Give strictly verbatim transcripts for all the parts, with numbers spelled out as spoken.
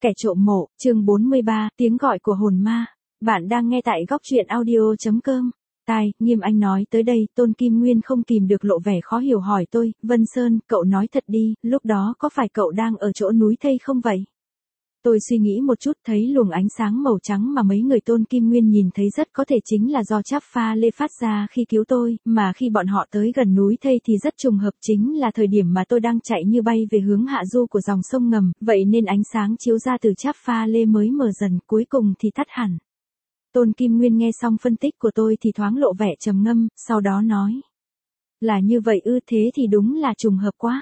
Kẻ trộm mộ, chương bốn mươi ba, tiếng gọi của hồn ma. Bạn đang nghe tại góc truyện audio chấm com. Tai, Nghiêm Anh nói tới đây, Tôn Kim Nguyên không kìm được lộ vẻ khó hiểu hỏi tôi, Vân Sơn, cậu nói thật đi, lúc đó có phải cậu đang ở chỗ núi thây không vậy? Tôi suy nghĩ một chút thấy luồng ánh sáng màu trắng mà mấy người Tôn Kim Nguyên nhìn thấy rất có thể chính là do cháp pha lê phát ra khi cứu tôi, mà khi bọn họ tới gần núi thây thì rất trùng hợp chính là thời điểm mà tôi đang chạy như bay về hướng hạ du của dòng sông ngầm, vậy nên ánh sáng chiếu ra từ cháp pha lê mới mờ dần, cuối cùng thì tắt hẳn. Tôn Kim Nguyên nghe xong phân tích của tôi thì thoáng lộ vẻ trầm ngâm, sau đó nói. Là như vậy ư, thế thì đúng là trùng hợp quá.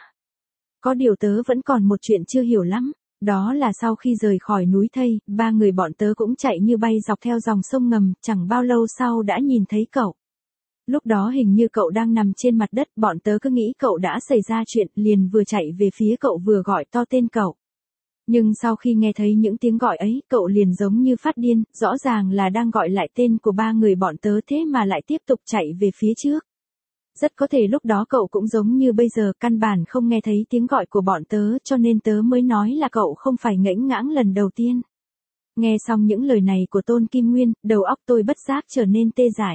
Có điều tớ vẫn còn một chuyện chưa hiểu lắm. Đó là sau khi rời khỏi núi thây, ba người bọn tớ cũng chạy như bay dọc theo dòng sông ngầm, chẳng bao lâu sau đã nhìn thấy cậu. Lúc đó hình như cậu đang nằm trên mặt đất, bọn tớ cứ nghĩ cậu đã xảy ra chuyện, liền vừa chạy về phía cậu vừa gọi to tên cậu. Nhưng sau khi nghe thấy những tiếng gọi ấy, cậu liền giống như phát điên, rõ ràng là đang gọi lại tên của ba người bọn tớ thế mà lại tiếp tục chạy về phía trước. Rất có thể lúc đó cậu cũng giống như bây giờ, căn bản không nghe thấy tiếng gọi của bọn tớ, cho nên tớ mới nói là cậu không phải ngẫnh ngãng lần đầu tiên. Nghe xong những lời này của Tôn Kim Nguyên, đầu óc tôi bất giác trở nên tê dại.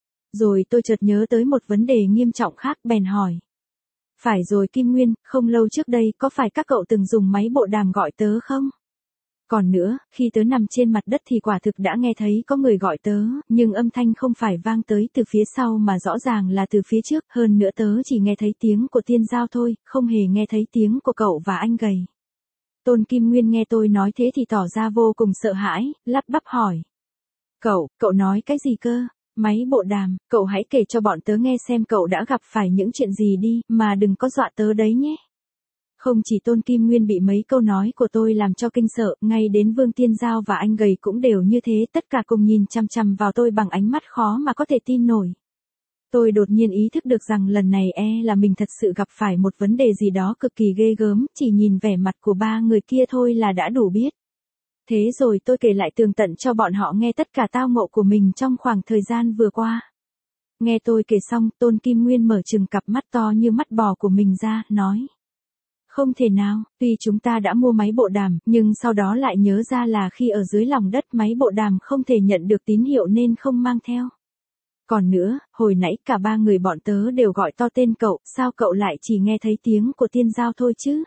Rồi tôi chợt nhớ tới một vấn đề nghiêm trọng khác, bèn hỏi. Phải rồi Kim Nguyên, không lâu trước đây có phải các cậu từng dùng máy bộ đàm gọi tớ không? Còn nữa, khi tớ nằm trên mặt đất thì quả thực đã nghe thấy có người gọi tớ, nhưng âm thanh không phải vang tới từ phía sau mà rõ ràng là từ phía trước, hơn nữa tớ chỉ nghe thấy tiếng của Tiên Giao thôi, không hề nghe thấy tiếng của cậu và anh gầy. Tôn Kim Nguyên nghe tôi nói thế thì tỏ ra vô cùng sợ hãi, lắp bắp hỏi. Cậu, cậu nói cái gì cơ? Máy bộ đàm, cậu hãy kể cho bọn tớ nghe xem cậu đã gặp phải những chuyện gì đi, mà đừng có dọa tớ đấy nhé. Không chỉ Tôn Kim Nguyên bị mấy câu nói của tôi làm cho kinh sợ, ngay đến Vương Tiên Giao và anh gầy cũng đều như thế, tất cả cùng nhìn chằm chằm vào tôi bằng ánh mắt khó mà có thể tin nổi. Tôi đột nhiên ý thức được rằng lần này e là mình thật sự gặp phải một vấn đề gì đó cực kỳ ghê gớm, chỉ nhìn vẻ mặt của ba người kia thôi là đã đủ biết. Thế rồi tôi kể lại tường tận cho bọn họ nghe tất cả tao ngộ của mình trong khoảng thời gian vừa qua. Nghe tôi kể xong, Tôn Kim Nguyên mở trừng cặp mắt to như mắt bò của mình ra, nói. Không thể nào, tuy chúng ta đã mua máy bộ đàm, nhưng sau đó lại nhớ ra là khi ở dưới lòng đất máy bộ đàm không thể nhận được tín hiệu nên không mang theo. Còn nữa, hồi nãy cả ba người bọn tớ đều gọi to tên cậu, sao cậu lại chỉ nghe thấy tiếng của Tiên Giao thôi chứ?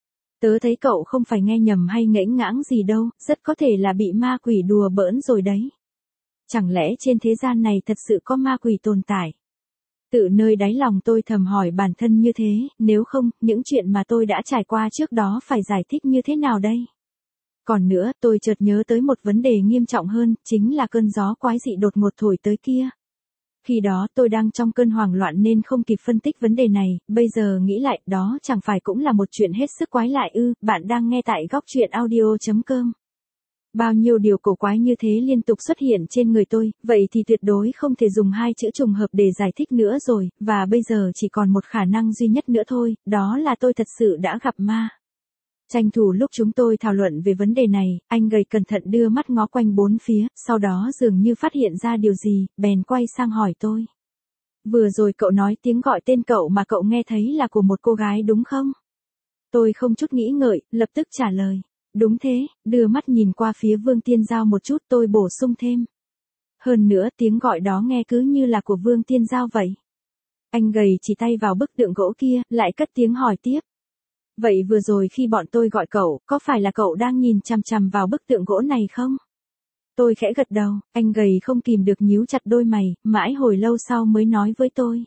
Tớ thấy cậu không phải nghe nhầm hay ngẫnh ngãng gì đâu, rất có thể là bị ma quỷ đùa bỡn rồi đấy. Chẳng lẽ trên thế gian này thật sự có ma quỷ tồn tại? Tự nơi đáy lòng tôi thầm hỏi bản thân như thế, nếu không, những chuyện mà tôi đã trải qua trước đó phải giải thích như thế nào đây? Còn nữa, tôi chợt nhớ tới một vấn đề nghiêm trọng hơn, chính là cơn gió quái dị đột ngột thổi tới kia. Khi đó tôi đang trong cơn hoảng loạn nên không kịp phân tích vấn đề này, bây giờ nghĩ lại, đó chẳng phải cũng là một chuyện hết sức quái lạ ư, bạn đang nghe tại góc truyện audio chấm com. Bao nhiêu điều cổ quái như thế liên tục xuất hiện trên người tôi, vậy thì tuyệt đối không thể dùng hai chữ trùng hợp để giải thích nữa rồi, và bây giờ chỉ còn một khả năng duy nhất nữa thôi, đó là tôi thật sự đã gặp ma. Tranh thủ lúc chúng tôi thảo luận về vấn đề này, anh gầy cẩn thận đưa mắt ngó quanh bốn phía, sau đó dường như phát hiện ra điều gì, bèn quay sang hỏi tôi. Vừa rồi cậu nói tiếng gọi tên cậu mà cậu nghe thấy là của một cô gái đúng không? Tôi không chút nghĩ ngợi, lập tức trả lời. Đúng thế, đưa mắt nhìn qua phía Vương Tiên Giao một chút tôi bổ sung thêm. Hơn nữa tiếng gọi đó nghe cứ như là của Vương Tiên Giao vậy. Anh gầy chỉ tay vào bức tượng gỗ kia, lại cất tiếng hỏi tiếp. Vậy vừa rồi khi bọn tôi gọi cậu, có phải là cậu đang nhìn chằm chằm vào bức tượng gỗ này không? Tôi khẽ gật đầu, anh gầy không kìm được nhíu chặt đôi mày, mãi hồi lâu sau mới nói với tôi.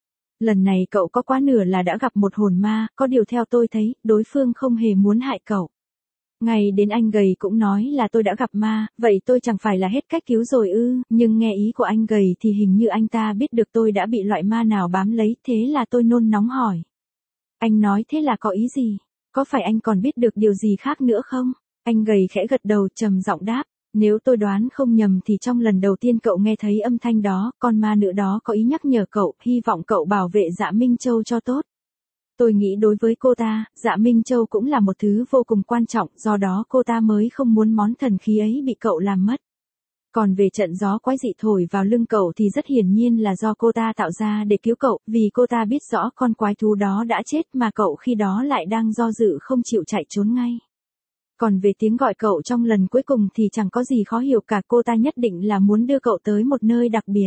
Lần này cậu có quá nửa là đã gặp một hồn ma, có điều theo tôi thấy, đối phương không hề muốn hại cậu. Ngay đến anh gầy cũng nói là tôi đã gặp ma, vậy tôi chẳng phải là hết cách cứu rồi ư, nhưng nghe ý của anh gầy thì hình như anh ta biết được tôi đã bị loại ma nào bám lấy, thế là tôi nôn nóng hỏi. Anh nói thế là có ý gì? Có phải anh còn biết được điều gì khác nữa không? Anh gầy khẽ gật đầu trầm giọng đáp, nếu tôi đoán không nhầm thì trong lần đầu tiên cậu nghe thấy âm thanh đó, con ma nữ đó có ý nhắc nhở cậu, hy vọng cậu bảo vệ Dạ Minh Châu cho tốt. Tôi nghĩ đối với cô ta, Dạ Minh Châu cũng là một thứ vô cùng quan trọng, do đó cô ta mới không muốn món thần khí ấy bị cậu làm mất. Còn về trận gió quái dị thổi vào lưng cậu thì rất hiển nhiên là do cô ta tạo ra để cứu cậu, vì cô ta biết rõ con quái thú đó đã chết mà cậu khi đó lại đang do dự không chịu chạy trốn ngay. Còn về tiếng gọi cậu trong lần cuối cùng thì chẳng có gì khó hiểu cả, cô ta nhất định là muốn đưa cậu tới một nơi đặc biệt.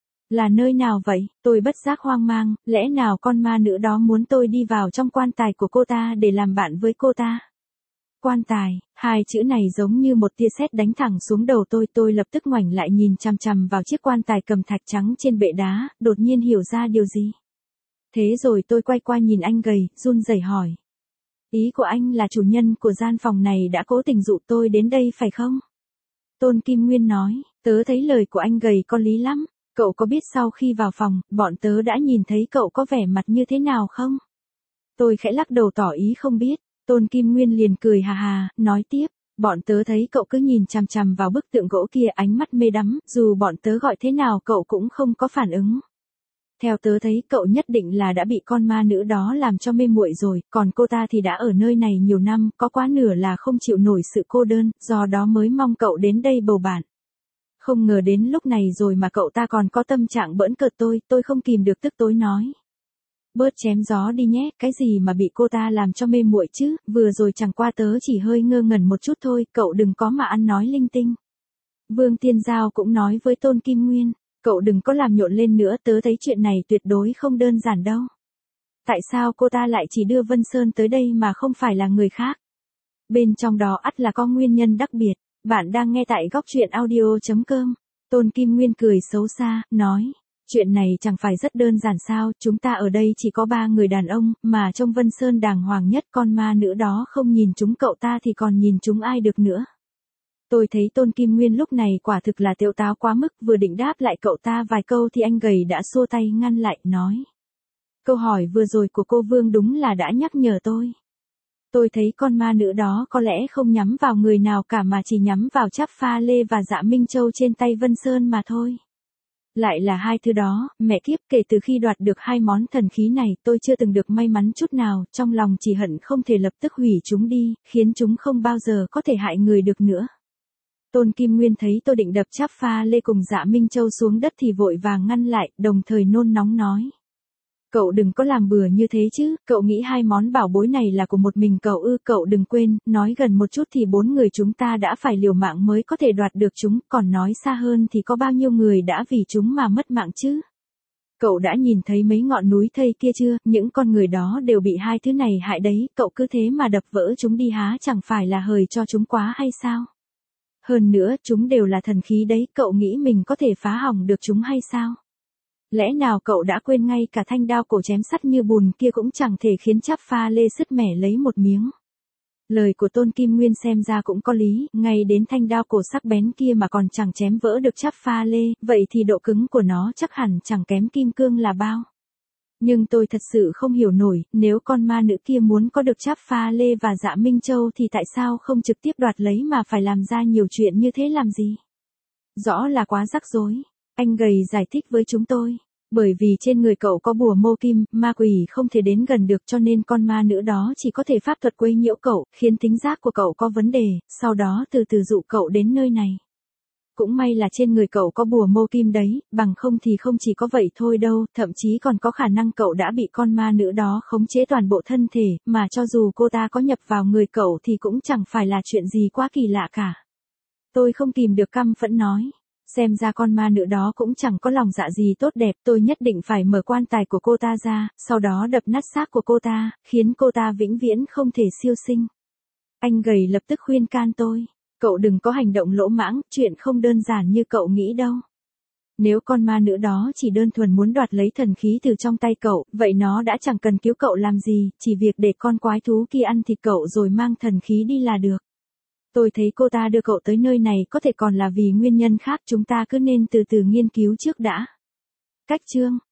Là nơi nào vậy? Tôi bất giác hoang mang, lẽ nào con ma nữ đó muốn tôi đi vào trong quan tài của cô ta để làm bạn với cô ta? Quan tài, hai chữ này giống như một tia sét đánh thẳng xuống đầu tôi, tôi lập tức ngoảnh lại nhìn chằm chằm vào chiếc quan tài cầm thạch trắng trên bệ đá, đột nhiên hiểu ra điều gì. Thế rồi tôi quay qua nhìn anh gầy, run rẩy hỏi. Ý của anh là chủ nhân của gian phòng này đã cố tình dụ tôi đến đây phải không? Tôn Kim Nguyên nói, tớ thấy lời của anh gầy có lý lắm, cậu có biết sau khi vào phòng, bọn tớ đã nhìn thấy cậu có vẻ mặt như thế nào không? Tôi khẽ lắc đầu tỏ ý không biết. Tôn Kim Nguyên liền cười hà hà, nói tiếp, bọn tớ thấy cậu cứ nhìn chằm chằm vào bức tượng gỗ kia, ánh mắt mê đắm, dù bọn tớ gọi thế nào cậu cũng không có phản ứng. Theo tớ thấy cậu nhất định là đã bị con ma nữ đó làm cho mê muội rồi, còn cô ta thì đã ở nơi này nhiều năm, có quá nửa là không chịu nổi sự cô đơn, do đó mới mong cậu đến đây bầu bạn. Không ngờ đến lúc này rồi mà cậu ta còn có tâm trạng bỡn cợt tôi, tôi không kìm được tức tối nói. Bớt chém gió đi nhé, cái gì mà bị cô ta làm cho mê muội chứ, vừa rồi chẳng qua tớ chỉ hơi ngơ ngẩn một chút thôi, cậu đừng có mà ăn nói linh tinh. Vương Tiên Giao cũng nói với Tôn Kim Nguyên, cậu đừng có làm nhộn lên nữa, tớ thấy chuyện này tuyệt đối không đơn giản đâu. Tại sao cô ta lại chỉ đưa Vân Sơn tới đây mà không phải là người khác? Bên trong đó ắt là có nguyên nhân đặc biệt. Bạn đang nghe tại góc truyện audio chấm com. Tôn Kim Nguyên cười xấu xa, nói. Chuyện này chẳng phải rất đơn giản sao, chúng ta ở đây chỉ có ba người đàn ông, mà trong Vân Sơn đàng hoàng nhất, con ma nữ đó không nhìn chúng cậu ta thì còn nhìn chúng ai được nữa. Tôi thấy Tôn Kim Nguyên lúc này quả thực là tếu táo quá mức, vừa định đáp lại cậu ta vài câu thì anh gầy đã xua tay ngăn lại, nói. Câu hỏi vừa rồi của cô Vương đúng là đã nhắc nhở tôi. Tôi thấy con ma nữ đó có lẽ không nhắm vào người nào cả mà chỉ nhắm vào cháp pha lê và dạ Minh Châu trên tay Vân Sơn mà thôi. Lại là hai thứ đó, mẹ kiếp, kể từ khi đoạt được hai món thần khí này tôi chưa từng được may mắn chút nào, trong lòng chỉ hận không thể lập tức hủy chúng đi, khiến chúng không bao giờ có thể hại người được nữa. Tôn Kim Nguyên thấy tôi định đập cháp pha lê cùng dạ Minh Châu xuống đất thì vội vàng ngăn lại, đồng thời nôn nóng nói. Cậu đừng có làm bừa như thế chứ, cậu nghĩ hai món bảo bối này là của một mình cậu ư? Cậu đừng quên, nói gần một chút thì bốn người chúng ta đã phải liều mạng mới có thể đoạt được chúng, còn nói xa hơn thì có bao nhiêu người đã vì chúng mà mất mạng chứ? Cậu đã nhìn thấy mấy ngọn núi thây kia chưa, những con người đó đều bị hai thứ này hại đấy, cậu cứ thế mà đập vỡ chúng đi há chẳng phải là hời cho chúng quá hay sao? Hơn nữa, chúng đều là thần khí đấy, cậu nghĩ mình có thể phá hỏng được chúng hay sao? Lẽ nào cậu đã quên ngay cả thanh đao cổ chém sắt như bùn kia cũng chẳng thể khiến cháp pha lê sứt mẻ lấy một miếng. Lời của Tôn Kim Nguyên xem ra cũng có lý, ngay đến thanh đao cổ sắc bén kia mà còn chẳng chém vỡ được cháp pha lê, vậy thì độ cứng của nó chắc hẳn chẳng kém kim cương là bao. Nhưng tôi thật sự không hiểu nổi, nếu con ma nữ kia muốn có được cháp pha lê và dạ Minh Châu thì tại sao không trực tiếp đoạt lấy mà phải làm ra nhiều chuyện như thế làm gì? Rõ là quá rắc rối. Anh gầy giải thích với chúng tôi. Bởi vì trên người cậu có bùa mô kim, ma quỷ không thể đến gần được cho nên con ma nữ đó chỉ có thể pháp thuật quấy nhiễu cậu, khiến tính giác của cậu có vấn đề, sau đó từ từ dụ cậu đến nơi này. Cũng may là trên người cậu có bùa mô kim đấy, bằng không thì không chỉ có vậy thôi đâu, thậm chí còn có khả năng cậu đã bị con ma nữ đó khống chế toàn bộ thân thể, mà cho dù cô ta có nhập vào người cậu thì cũng chẳng phải là chuyện gì quá kỳ lạ cả. Tôi không kìm được căm phẫn nói. Xem ra con ma nữ đó cũng chẳng có lòng dạ gì tốt đẹp, tôi nhất định phải mở quan tài của cô ta ra, sau đó đập nát xác của cô ta, khiến cô ta vĩnh viễn không thể siêu sinh. Anh gầy lập tức khuyên can tôi, cậu đừng có hành động lỗ mãng, chuyện không đơn giản như cậu nghĩ đâu. Nếu con ma nữ đó chỉ đơn thuần muốn đoạt lấy thần khí từ trong tay cậu, vậy nó đã chẳng cần cứu cậu làm gì, chỉ việc để con quái thú kia ăn thịt cậu rồi mang thần khí đi là được. Tôi thấy cô ta đưa cậu tới nơi này có thể còn là vì nguyên nhân khác, chúng ta cứ nên từ từ nghiên cứu trước đã. Cách chương